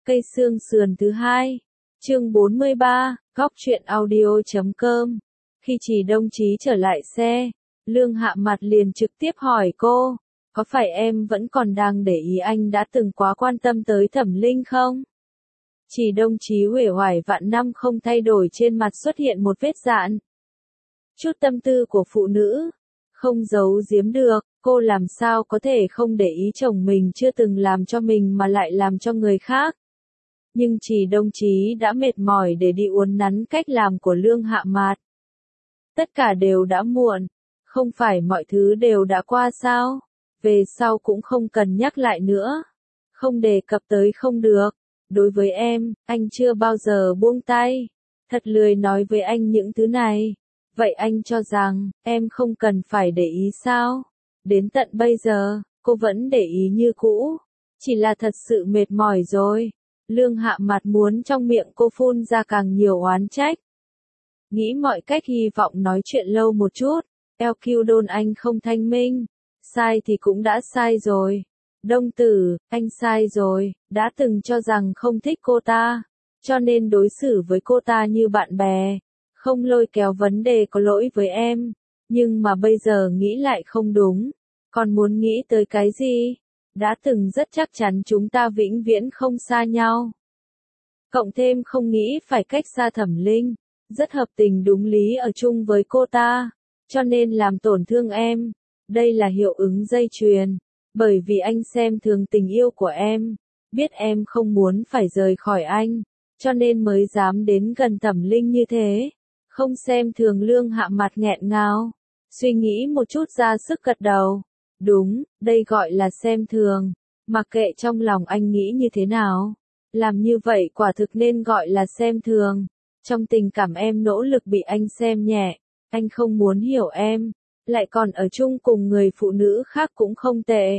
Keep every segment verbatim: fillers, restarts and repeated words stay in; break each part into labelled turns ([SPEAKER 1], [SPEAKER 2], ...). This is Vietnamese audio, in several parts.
[SPEAKER 1] Cây xương sườn thứ hai. Chương bốn mươi ba, góc truyện audio chấm com. Khi Trì Đông Chí trở lại xe, Lương Hạ Mặt liền trực tiếp hỏi cô, có phải em vẫn còn đang để ý anh đã từng quá quan tâm tới Thẩm Linh không? Trì Đông Chí uể oải vạn năm không thay đổi, trên mặt xuất hiện một vết dạn. Chút tâm tư của phụ nữ, không giấu giếm được, cô làm sao có thể không để ý chồng mình chưa từng làm cho mình mà lại làm cho người khác. Nhưng Trì Đông Chí đã mệt mỏi để đi uốn nắn cách làm của Lương Hạ Mạt. Tất cả đều đã muộn, không phải mọi thứ đều đã qua sao? Về sau cũng không cần nhắc lại nữa. Không đề cập tới không được. Đối với em, anh chưa bao giờ buông tay. Thật lười nói với anh những thứ này. Vậy anh cho rằng, em không cần phải để ý sao? Đến tận bây giờ, cô vẫn để ý như cũ. Chỉ là thật sự mệt mỏi rồi. Lương Hạ Mặt muốn trong miệng cô phun ra càng nhiều oán trách. Nghĩ mọi cách hy vọng nói chuyện lâu một chút. lờ quy đôn anh không thanh minh. Sai thì cũng đã sai rồi. Đông Tử, anh sai rồi, đã từng cho rằng không thích cô ta. Cho nên đối xử với cô ta như bạn bè. Không lôi kéo vấn đề có lỗi với em. Nhưng mà bây giờ nghĩ lại không đúng. Còn muốn nghĩ tới cái gì? Đã từng rất chắc chắn chúng ta vĩnh viễn không xa nhau. Cộng thêm không nghĩ phải cách xa Thẩm Linh. Rất hợp tình đúng lý ở chung với cô ta. Cho nên làm tổn thương em. Đây là hiệu ứng dây chuyền. Bởi vì anh xem thường tình yêu của em. Biết em không muốn phải rời khỏi anh. Cho nên mới dám đến gần Thẩm Linh như thế. Không xem thường Lương Hạ Mặt nghẹn ngào. Suy nghĩ một chút ra sức gật đầu. Đúng, đây gọi là xem thường. Mặc kệ trong lòng anh nghĩ như thế nào. Làm như vậy quả thực nên gọi là xem thường. Trong tình cảm em nỗ lực bị anh xem nhẹ. Anh không muốn hiểu em. Lại còn ở chung cùng người phụ nữ khác cũng không tệ.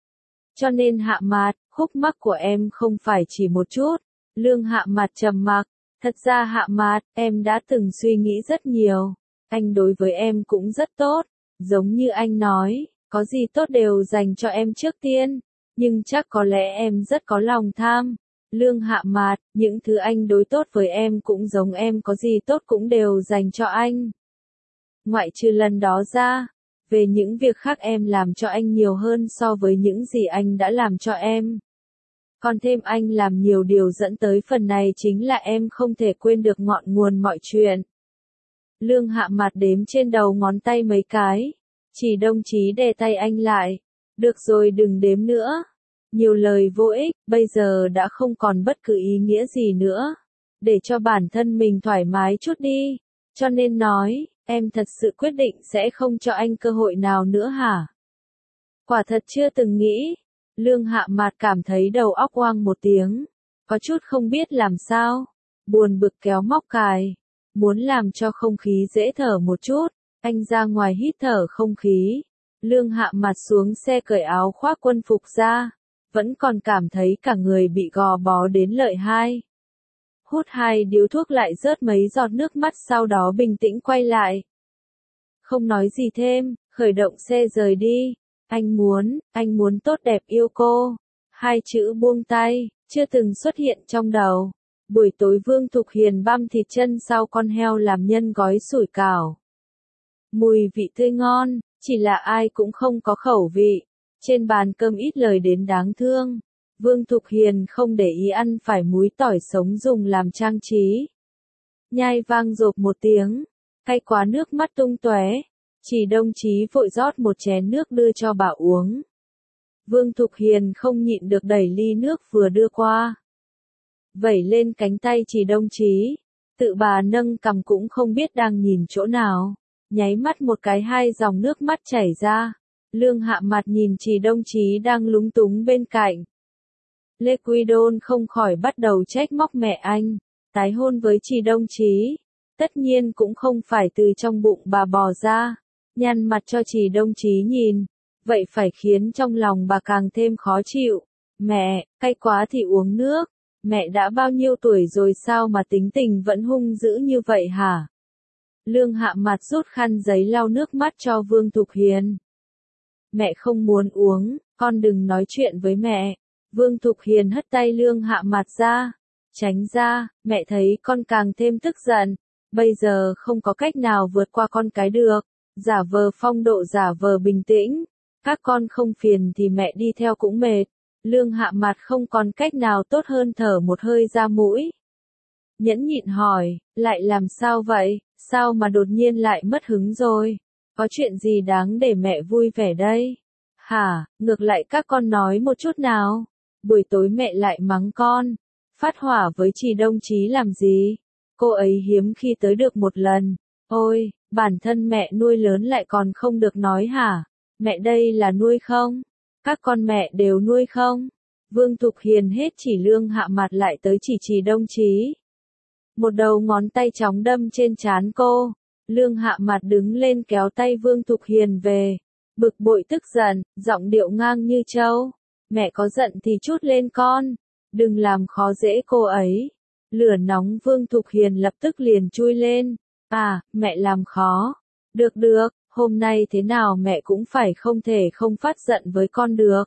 [SPEAKER 1] Cho nên Hạ Mặt, khúc mắc của em không phải chỉ một chút. Lương Hạ Mặt trầm mặc. Thật ra Hạ Mặt, em đã từng suy nghĩ rất nhiều. Anh đối với em cũng rất tốt. Giống như anh nói, có gì tốt đều dành cho em trước tiên. Nhưng chắc có lẽ em rất có lòng tham. Lương Hạ Mặt, những thứ anh đối tốt với em cũng giống em, có gì tốt cũng đều dành cho anh. Ngoại trừ lần đó ra, về những việc khác em làm cho anh nhiều hơn so với những gì anh đã làm cho em. Còn thêm anh làm nhiều điều dẫn tới phần này chính là em không thể quên được ngọn nguồn mọi chuyện. Lương Hạ Mặt đếm trên đầu ngón tay mấy cái. Trì Đông Chí đè tay anh lại. Được rồi, đừng đếm nữa. Nhiều lời vô ích, bây giờ đã không còn bất cứ ý nghĩa gì nữa. Để cho bản thân mình thoải mái chút đi. Cho nên nói, em thật sự quyết định sẽ không cho anh cơ hội nào nữa hả? Quả thật chưa từng nghĩ. Lương Hạ Mặt cảm thấy đầu óc oang một tiếng. Có chút không biết làm sao. Buồn bực kéo móc cài. Muốn làm cho không khí dễ thở một chút. Anh ra ngoài hít thở không khí. Lương Hạ Mặt xuống xe cởi áo khoác quân phục ra. Vẫn còn cảm thấy cả người bị gò bó đến lợi hai. Hút hai điếu thuốc lại rớt mấy giọt nước mắt, sau đó bình tĩnh quay lại. Không nói gì thêm, khởi động xe rời đi. Anh muốn, anh muốn tốt đẹp yêu cô. Hai chữ buông tay, chưa từng xuất hiện trong đầu. Buổi tối Vương Thục Hiền băm thịt chân sau con heo làm nhân gói sủi cảo. Mùi vị tươi ngon, chỉ là ai cũng không có khẩu vị. Trên bàn cơm ít lời đến đáng thương. Vương Thục Hiền không để ý ăn phải múi tỏi sống dùng làm trang trí. Nhai vang rộp một tiếng. Cay quá nước mắt tung tóe. Trì Đông Chí vội rót một chén nước đưa cho bà uống. Vương Thục Hiền không nhịn được đẩy ly nước vừa đưa qua. Vẩy lên cánh tay Trì Đông Chí. Tự bà nâng cằm cũng không biết đang nhìn chỗ nào. Nháy mắt một cái, hai dòng nước mắt chảy ra. Lương Hạ Mặt nhìn Trì Đông Chí đang lúng túng bên cạnh. Lê Quy Đôn không khỏi bắt đầu trách móc mẹ anh. Tái hôn với Trì Đông Chí. Tất nhiên cũng không phải từ trong bụng bà bò ra. Nhăn mặt cho Trì Đông Chí nhìn. Vậy phải khiến trong lòng bà càng thêm khó chịu. Mẹ, cay quá thì uống nước. Mẹ đã bao nhiêu tuổi rồi sao mà tính tình vẫn hung dữ như vậy hả? Lương Hạ Mặt rút khăn giấy lau nước mắt cho Vương Thục Hiền. Mẹ không muốn uống, con đừng nói chuyện với mẹ. Vương Thục Hiền hất tay Lương Hạ Mạt ra. Tránh ra, mẹ thấy con càng thêm tức giận. Bây giờ không có cách nào vượt qua con cái được. Giả vờ phong độ giả vờ bình tĩnh. Các con không phiền thì mẹ đi theo cũng mệt. Lương Hạ Mạt không còn cách nào tốt hơn thở một hơi ra mũi. Nhẫn nhịn hỏi, lại làm sao vậy, sao mà đột nhiên lại mất hứng rồi? Có chuyện gì đáng để mẹ vui vẻ đây? Hả, ngược lại các con nói một chút nào. Buổi tối mẹ lại mắng con. Phát hỏa với chị Đông Chí làm gì? Cô ấy hiếm khi tới được một lần. Ôi, bản thân mẹ nuôi lớn lại còn không được nói hả? Mẹ đây là nuôi không? Các con mẹ đều nuôi không? Vương Thục Hiền hết chỉ Lương Hạ Mạt lại tới chỉ chỉ Đông Chí. Một đầu ngón tay chóng đâm trên trán cô. Lương Hạ Mạt đứng lên kéo tay Vương Thục Hiền về. Bực bội tức giận, giọng điệu ngang như trâu. Mẹ có giận thì chút lên con. Đừng làm khó dễ cô ấy. Lửa nóng Vương Thục Hiền lập tức liền chui lên. À, mẹ làm khó. Được được, hôm nay thế nào mẹ cũng phải không thể không phát giận với con được.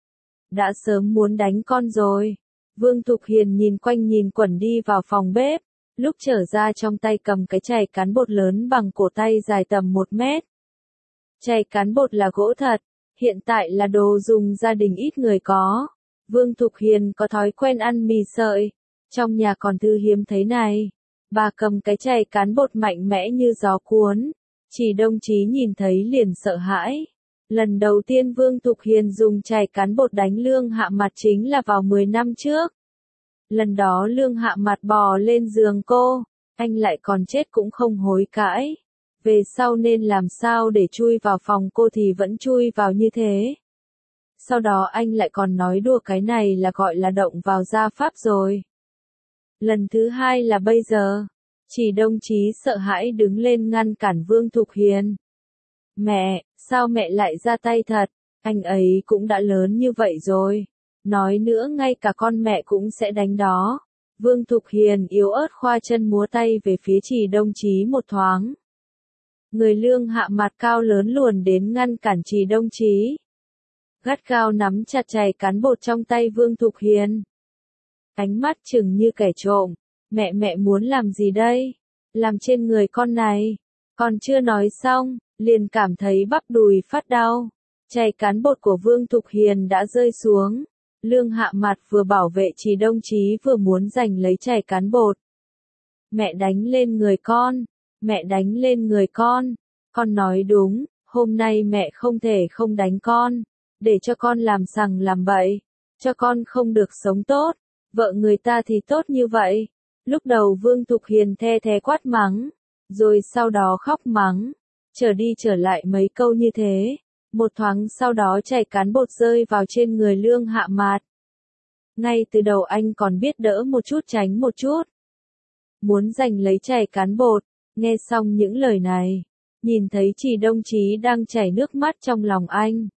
[SPEAKER 1] Đã sớm muốn đánh con rồi. Vương Thục Hiền nhìn quanh nhìn quẩn đi vào phòng bếp. Lúc trở ra trong tay cầm cái chày cán bột lớn bằng cổ tay dài tầm một mét. Chày cán bột là gỗ thật. Hiện tại là đồ dùng gia đình ít người có. Vương Thục Hiền có thói quen ăn mì sợi. Trong nhà còn thư hiếm thấy này. Bà cầm cái chày cán bột mạnh mẽ như gió cuốn. Chỉ Đông Chí nhìn thấy liền sợ hãi. Lần đầu tiên Vương Thục Hiền dùng chày cán bột đánh Lương Hạ Mạt chính là vào mười năm trước. Lần đó Lương Hạ Mạt bò lên giường cô. Anh lại còn chết cũng không hối cãi. Về sau nên làm sao để chui vào phòng cô thì vẫn chui vào như thế. Sau đó anh lại còn nói đùa cái này là gọi là động vào gia pháp rồi. Lần thứ hai là bây giờ. Chỉ Đông Chí sợ hãi đứng lên ngăn cản Vương Thục Hiền. Mẹ, sao mẹ lại ra tay thật? Anh ấy cũng đã lớn như vậy rồi. Nói nữa ngay cả con mẹ cũng sẽ đánh đó. Vương Thục Hiền yếu ớt khoa chân múa tay về phía Chỉ Đông Chí một thoáng. Người Lương Hạ Mạt cao lớn luồn đến ngăn cản Chỉ Đông Chí. Gắt gao nắm chặt chày cán bột trong tay Vương Thục Hiền. Ánh mắt chừng như kẻ trộm. Mẹ mẹ muốn làm gì đây? Làm trên người con này. Còn chưa nói xong, liền cảm thấy bắp đùi phát đau. Chày cán bột của Vương Thục Hiền đã rơi xuống. Lương Hạ Mạt vừa bảo vệ Chỉ Đông Chí vừa muốn giành lấy chày cán bột. Mẹ đánh lên người con. Mẹ đánh lên người con. Con nói đúng, hôm nay mẹ không thể không đánh con. Để cho con làm sằng làm bậy. Cho con không được sống tốt. Vợ người ta thì tốt như vậy. Lúc đầu Vương Thục Hiền the thé quát mắng. Rồi sau đó khóc mắng. Trở đi trở lại mấy câu như thế. Một thoáng sau đó chảy cán bột rơi vào trên người Lương Hạ Mạt. Ngay từ đầu anh còn biết đỡ một chút tránh một chút. Muốn giành lấy chảy cán bột. Nghe xong những lời này. Nhìn thấy Chỉ Đông Chí đang chảy nước mắt trong lòng anh.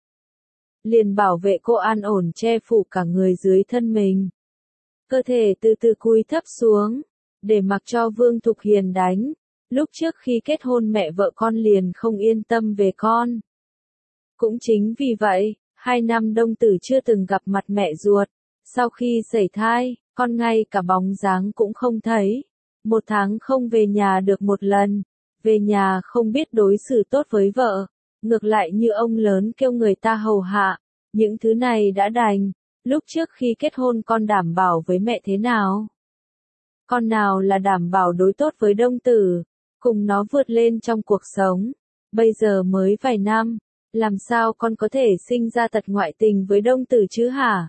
[SPEAKER 1] Liền bảo vệ cô an ổn che phủ cả người dưới thân mình. Cơ thể từ từ cúi thấp xuống. Để mặc cho Vương Thục Hiền đánh. Lúc trước khi kết hôn mẹ vợ con liền không yên tâm về con. Cũng chính vì vậy, hai năm Đông Tử chưa từng gặp mặt mẹ ruột. Sau khi sẩy thai, con ngay cả bóng dáng cũng không thấy. Một tháng không về nhà được một lần. Về nhà không biết đối xử tốt với vợ. Ngược lại như ông lớn kêu người ta hầu hạ. Những thứ này đã đành. Lúc trước khi kết hôn con đảm bảo với mẹ thế nào? Con nào là đảm bảo đối tốt với Đông Tử. Cùng nó vượt lên trong cuộc sống. Bây giờ mới vài năm. Làm sao con có thể sinh ra tật ngoại tình với Đông Tử chứ hả?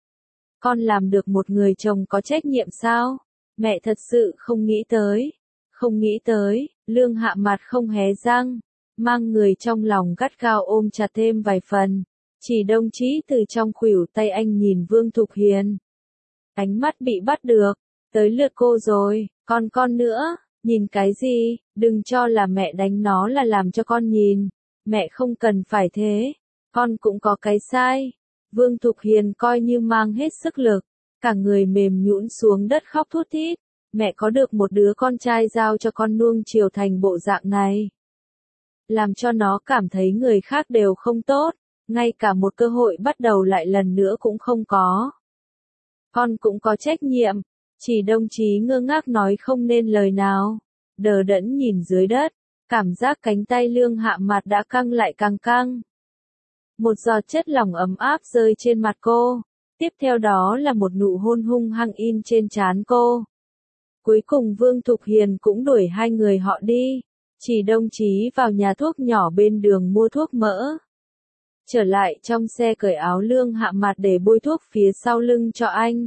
[SPEAKER 1] Con làm được một người chồng có trách nhiệm sao? Mẹ thật sự không nghĩ tới. Không nghĩ tới, Lương Hạ Mạt không hé răng. Mang người trong lòng gắt gao ôm chặt thêm vài phần. Chỉ Đông Chí từ trong khuỷu tay anh nhìn Vương Thục Hiền. Ánh mắt bị bắt được. Tới lượt cô rồi, còn con nữa. Nhìn cái gì, đừng cho là mẹ đánh nó là làm cho con nhìn. Mẹ không cần phải thế. Con cũng có cái sai. Vương Thục Hiền coi như mang hết sức lực. Cả người mềm nhũn xuống đất khóc thút thít. Mẹ có được một đứa con trai giao cho con nuông chiều thành bộ dạng này. Làm cho nó cảm thấy người khác đều không tốt. Ngay cả một cơ hội bắt đầu lại lần nữa cũng không có. Con cũng có trách nhiệm. Chỉ đồng chí ngơ ngác nói không nên lời nào. Đờ đẫn nhìn dưới đất. Cảm giác cánh tay Lương Hạ Mạt đã căng lại càng căng. Một giọt chất lỏng ấm áp rơi trên mặt cô. Tiếp theo đó là một nụ hôn hung hăng in trên trán cô. Cuối cùng Vương Thục Hiền cũng đuổi hai người họ đi. Chỉ đồng chí vào nhà thuốc nhỏ bên đường mua thuốc mỡ. Trở lại trong xe cởi áo Lương Hạ Mạt để bôi thuốc phía sau lưng cho anh.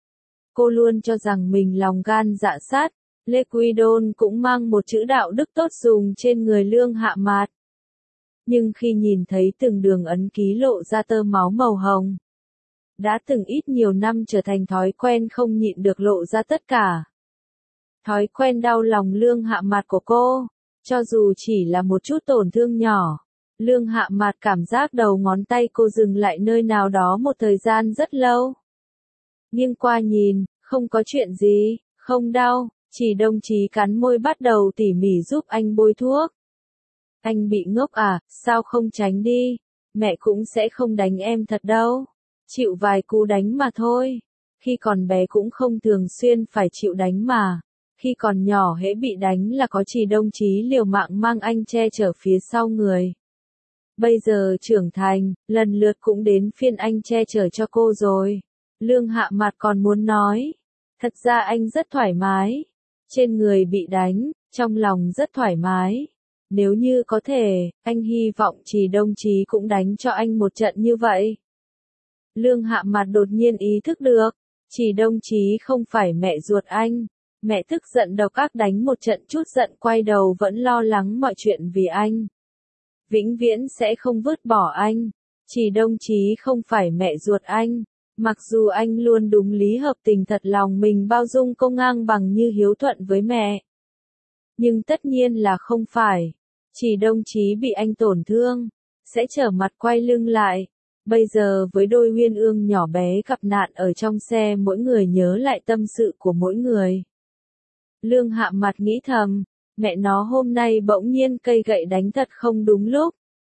[SPEAKER 1] Cô luôn cho rằng mình lòng gan dạ sát. Lê Quy Đôn cũng mang một chữ đạo đức tốt dùng trên người Lương Hạ Mạt. Nhưng khi nhìn thấy từng đường ấn ký lộ ra tơ máu màu hồng, đã từng ít nhiều năm trở thành thói quen không nhịn được lộ ra tất cả. Thói quen đau lòng Lương Hạ Mạt của cô, cho dù chỉ là một chút tổn thương nhỏ. Lương Hạ Mạt cảm giác đầu ngón tay cô dừng lại nơi nào đó một thời gian rất lâu. Nghiêng qua nhìn, không có chuyện gì, không đau, chỉ đồng chí cắn môi bắt đầu tỉ mỉ giúp anh bôi thuốc. Anh bị ngốc à, sao không tránh đi, mẹ cũng sẽ không đánh em thật đâu, chịu vài cú đánh mà thôi, khi còn bé cũng không thường xuyên phải chịu đánh mà, khi còn nhỏ hễ bị đánh là có chỉ đồng chí liều mạng mang anh che chở phía sau người. Bây giờ trưởng thành, lần lượt cũng đến phiên anh che chở cho cô rồi. Lương Hạ Mạt còn muốn nói, thật ra anh rất thoải mái, trên người bị đánh, trong lòng rất thoải mái. Nếu như có thể, anh hy vọng chỉ đồng chí cũng đánh cho anh một trận như vậy. Lương Hạ Mạt đột nhiên ý thức được, chỉ đồng chí không phải mẹ ruột anh. Mẹ tức giận độc ác đánh một trận chút giận quay đầu vẫn lo lắng mọi chuyện vì anh. Vĩnh viễn sẽ không vứt bỏ anh. Chỉ đồng chí không phải mẹ ruột anh. Mặc dù anh luôn đúng lý hợp tình thật lòng mình bao dung cô ngang bằng như hiếu thuận với mẹ. Nhưng tất nhiên là không phải. Chỉ đồng chí bị anh tổn thương, sẽ trở mặt quay lưng lại. Bây giờ với đôi uyên ương nhỏ bé gặp nạn ở trong xe mỗi người nhớ lại tâm sự của mỗi người. Lương Hạ Mạt nghĩ thầm, mẹ nó hôm nay bỗng nhiên cây gậy đánh thật không đúng lúc.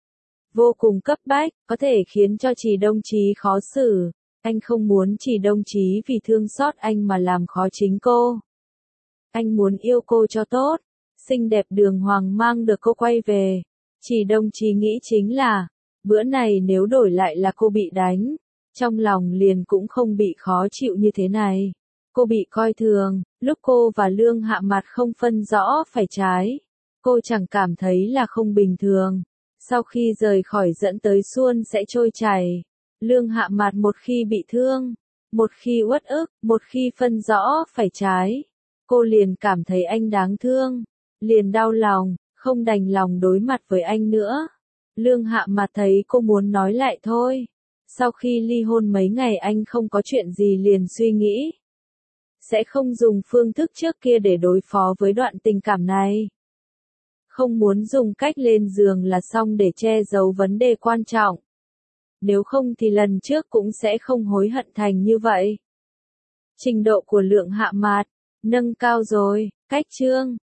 [SPEAKER 1] Vô cùng cấp bách, có thể khiến cho chỉ đồng chí khó xử. Anh không muốn chỉ đồng chí vì thương xót anh mà làm khó chính cô. Anh muốn yêu cô cho tốt. Xinh đẹp đường hoàng mang được cô quay về. Chỉ đồng chí nghĩ chính là, bữa này nếu đổi lại là cô bị đánh, trong lòng liền cũng không bị khó chịu như thế này. Cô bị coi thường, lúc cô và Lương Hạ Mạt không phân rõ phải trái. Cô chẳng cảm thấy là không bình thường. Sau khi rời khỏi dẫn tới suôn sẽ trôi chảy. Lương Hạ Mạt một khi bị thương, một khi uất ức, một khi phân rõ phải trái. Cô liền cảm thấy anh đáng thương. Liền đau lòng, không đành lòng đối mặt với anh nữa. Lương Hạ Mạt thấy cô muốn nói lại thôi. Sau khi ly hôn mấy ngày anh không có chuyện gì liền suy nghĩ. Sẽ không dùng phương thức trước kia để đối phó với đoạn tình cảm này. Không muốn dùng cách lên giường là xong để che giấu vấn đề quan trọng. Nếu không thì lần trước cũng sẽ không hối hận thành như vậy. Trình độ của Lương Hạ Mạt nâng cao rồi, cách chương